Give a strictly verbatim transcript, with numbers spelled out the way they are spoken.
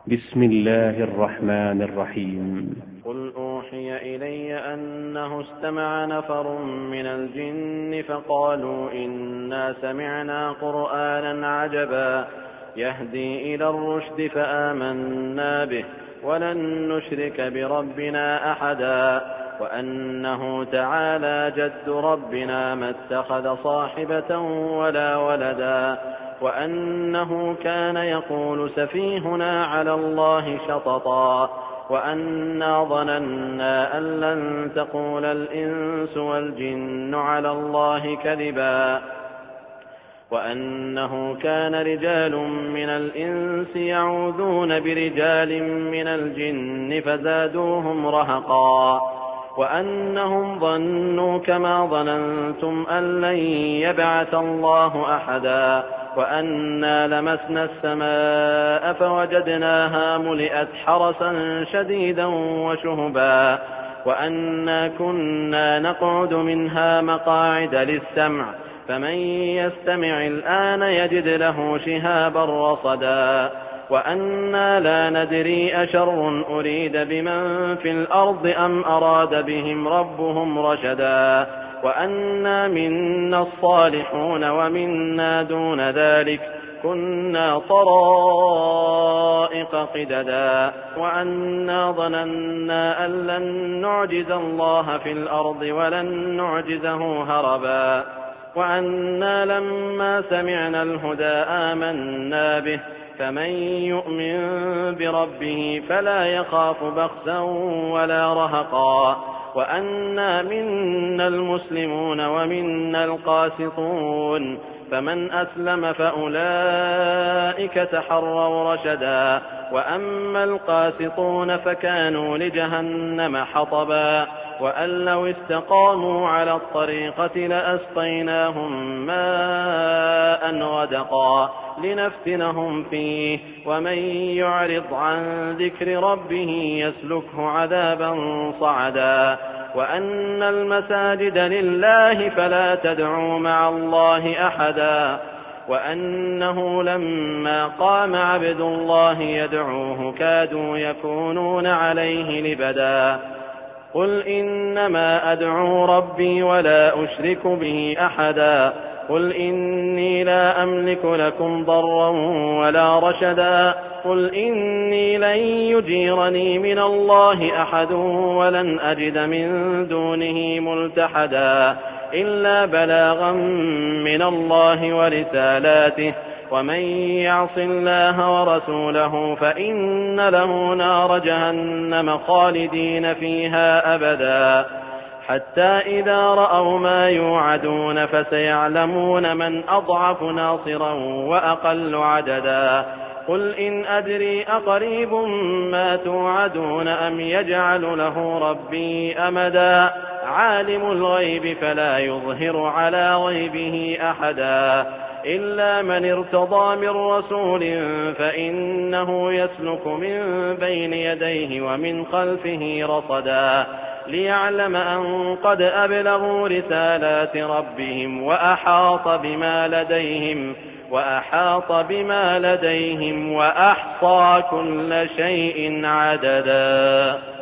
بسم الله الرحمن الرحيم. قل أوحي إلي أنه استمع نفر من الجن فقالوا إنا سمعنا قرآنا عجبا يهدي إلى الرشد فآمنا به ولن نشرك بربنا أحدا وأنه تعالى جد ربنا ما اتخذ صاحبة ولا ولدا وأنه كان يقول سفيهنا على الله شططا وأنا ظننا أن لن تقول الإنس والجن على الله كذبا وأنه كان رجال من الإنس يعوذون برجال من الجن فزادوهم رهقا وأنهم ظنوا كما ظننتم أن لن يبعث الله أحدا وأنا لمسنا السماء فوجدناها ملئت حرسا شديدا وشهبا وأنا كنا نقعد منها مقاعد للسمع فمن يستمع الآن يجد له شهابا رصدا وأنا لا ندري أشر أريد بمن في الأرض أم أراد بهم ربهم رشدا وأنا منا الصالحون ومنا دون ذلك كنا طرائق قددا وأنا ظننا أن لن نعجز الله في الأرض ولن نعجزه هربا وأنا لما سمعنا الهدى آمنا به فمن يؤمن بربه فلا يخاف بخسا ولا رهقا وأنا منا المسلمون ومنا القاسطون فمن أسلم فأولئك تحروا رشدا وأما القاسطون فكانوا لجهنم حطبا وأن لو استقاموا على الطريقة لأسقيناهم ماء غدقا لنفتنهم فيه ومن يعرض عن ذكر ربه يسلكه عذابا صعدا وأن المساجد لله فلا تدعوا مع الله أحدا وأنه لما قام عبد الله يدعوه كادوا يكونون عليه لبدا قل إنما أدعو ربي ولا أشرك به أحدا قل إني لا أملك لكم ضرا ولا رشدا قل إني لن يجيرني من الله أحد ولن أجد من دونه ملتحدا إلا بلاغا من الله ورسالاته ومن يعص الله ورسوله فإن له نار جهنم خالدين فيها أبدا حتى إذا رأوا ما يوعدون فسيعلمون من أضعف ناصرا وأقل عددا قل إن أدري أقريب ما توعدون أم يجعل له ربي أمدا عالم الغيب فلا يظهر على غيبه أحدا إلا من ارتضى من رسول فإنه يسلك من بين يديه ومن خلفه رصدا ليعلم أن قد أبلغوا رسالات ربهم وأحاط بما لديهم وأحاط بما لديهم وأحصى كل شيء عددا.